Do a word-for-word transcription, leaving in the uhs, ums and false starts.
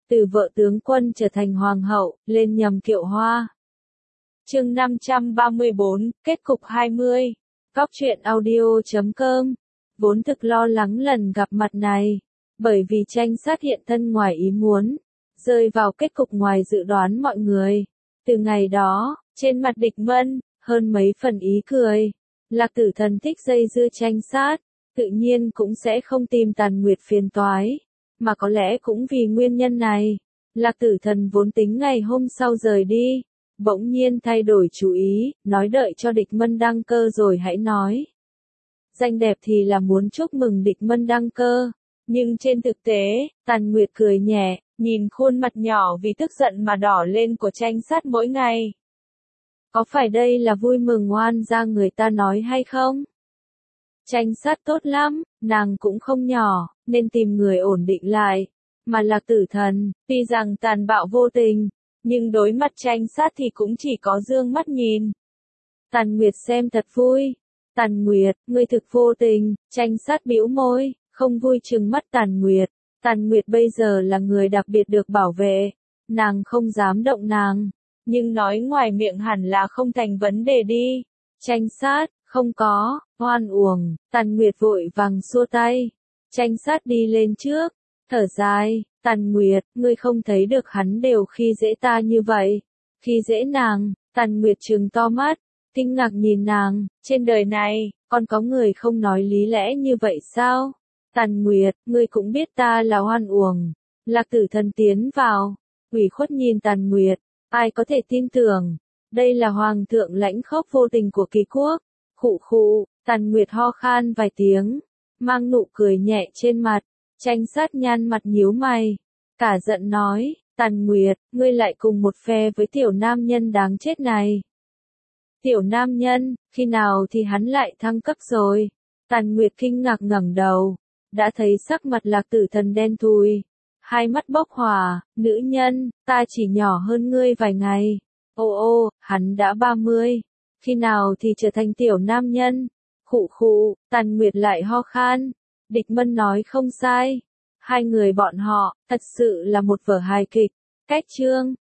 từ vợ tướng quân trở thành hoàng hậu, lên nhầm kiệu hoa. Chương năm trăm ba mươi bốn, kết cục hai mươi. Góc truyện audio chấm com. Vốn thực lo lắng lần gặp mặt này, bởi vì tranh sát hiện thân ngoài ý muốn, rơi vào kết cục ngoài dự đoán mọi người. Từ ngày đó, trên mặt Địch Mân, hơn mấy phần ý cười. Lạc Tử Thần thích dây dưa tranh sát, tự nhiên cũng sẽ không tìm Tàn Nguyệt phiền toái. Mà có lẽ cũng vì nguyên nhân này, Lạc Tử Thần vốn tính ngày hôm sau rời đi, bỗng nhiên thay đổi chủ ý, nói đợi cho Địch Mân đăng cơ rồi hãy nói. Danh đẹp thì là muốn chúc mừng Địch Mân đăng cơ, nhưng trên thực tế, Tàn Nguyệt cười nhẹ, nhìn khuôn mặt nhỏ vì tức giận mà đỏ lên của tranh sát mỗi ngày. Có phải đây là vui mừng oan ra người ta nói hay không? Tranh sát tốt lắm, nàng cũng không nhỏ, nên tìm người ổn định lại. Mà Lạc Tử Thần, tuy rằng tàn bạo vô tình, nhưng đối mặt tranh sát thì cũng chỉ có dương mắt nhìn. Tàn Nguyệt xem thật vui. Tàn Nguyệt, ngươi thực vô tình, tranh sát bĩu môi, không vui trừng mắt Tàn Nguyệt. Tàn Nguyệt bây giờ là người đặc biệt được bảo vệ, nàng không dám động nàng, nhưng nói ngoài miệng hẳn là không thành vấn đề đi. Tranh sát, không có, hoan uổng, Tàn Nguyệt vội vàng xua tay. Tranh sát đi lên trước, thở dài, Tàn Nguyệt, ngươi không thấy được hắn đều khi dễ ta như vậy. Khi dễ nàng, Tàn Nguyệt trừng to mắt, kinh ngạc nhìn nàng, trên đời này, còn có người không nói lý lẽ như vậy sao? Tàn Nguyệt, ngươi cũng biết ta là hoan uổng. Lạc Tử Thần tiến vào, ủy khuất nhìn Tàn Nguyệt, ai có thể tin tưởng, đây là hoàng thượng lãnh khốc vô tình của Kỳ quốc. Khụ khụ, Tàn Nguyệt ho khan vài tiếng, mang nụ cười nhẹ trên mặt. Tranh sát nhăn mặt nhíu mày, cả giận nói, Tàn Nguyệt, ngươi lại cùng một phe với tiểu nam nhân đáng chết này. Tiểu nam nhân, khi nào thì hắn lại thăng cấp rồi? Tàn Nguyệt kinh ngạc ngẩng đầu, đã thấy sắc mặt Lạc Tử Thần đen thui, hai mắt bốc hỏa, nữ nhân, ta chỉ nhỏ hơn ngươi vài ngày. Ô ô, hắn đã ba mươi, khi nào thì trở thành tiểu nam nhân? Khụ khụ, Tàn Nguyệt lại ho khan. Địch Mân nói không sai, hai người bọn họ, thật sự là một vở hài kịch. Cách chương